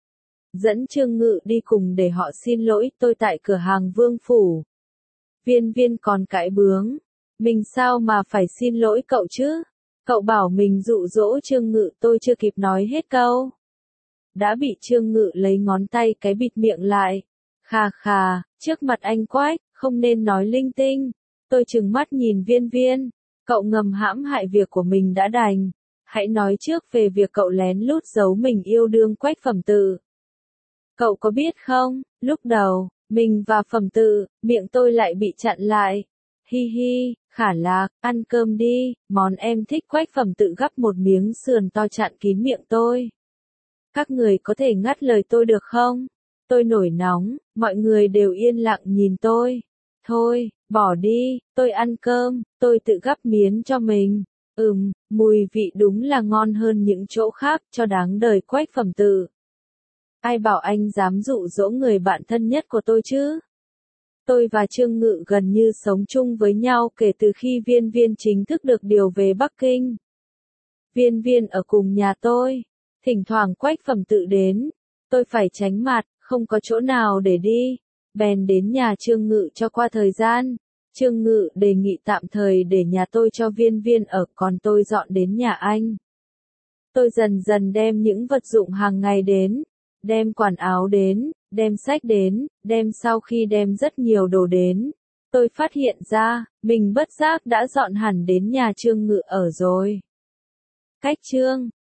Dẫn Trương Ngự đi cùng để họ xin lỗi tôi tại cửa hàng Vương Phủ. Viên Viên còn cãi bướng. Mình sao mà phải xin lỗi cậu chứ? Cậu bảo mình dụ dỗ Trương Ngự, tôi chưa kịp nói hết câu. Đã bị Trương Ngự lấy ngón tay cái bịt miệng lại. Khà khà, trước mặt anh Quách, không nên nói linh tinh. Tôi trừng mắt nhìn Viên Viên. Cậu ngầm hãm hại việc của mình đã đành. Hãy nói trước về việc cậu lén lút giấu mình yêu đương Quách Phẩm Tự. Cậu có biết không, lúc đầu, mình và Phẩm Tự, miệng tôi lại bị chặn lại. Hi hi, Khả Lạc, ăn cơm đi, món em thích. Quách Phẩm Tự gắp một miếng sườn to chặn kín miệng tôi. Các người có thể ngắt lời tôi được không? Tôi nổi nóng, mọi người đều yên lặng nhìn tôi. Thôi, bỏ đi, tôi ăn cơm, tôi tự gắp miếng cho mình. Ừm, mùi vị đúng là ngon hơn những chỗ khác, cho đáng đời Quách Phẩm Tự. Ai bảo anh dám dụ dỗ người bạn thân nhất của tôi chứ? Tôi và Trương Ngự gần như sống chung với nhau kể từ khi Viên Viên chính thức được điều về Bắc Kinh. Viên Viên ở cùng nhà tôi. Thỉnh thoảng Quách Phẩm Tự đến. Tôi phải tránh mặt, không có chỗ nào để đi. Bèn đến nhà Trương Ngự cho qua thời gian. Trương Ngự đề nghị tạm thời để nhà tôi cho Viên Viên ở, còn tôi dọn đến nhà anh. Tôi dần dần đem những vật dụng hàng ngày đến. Đem quần áo đến, đem sách đến, đem sau khi đem rất nhiều đồ đến. Tôi phát hiện ra, mình bất giác đã dọn hẳn đến nhà Trương Ngự ở rồi. Cách chương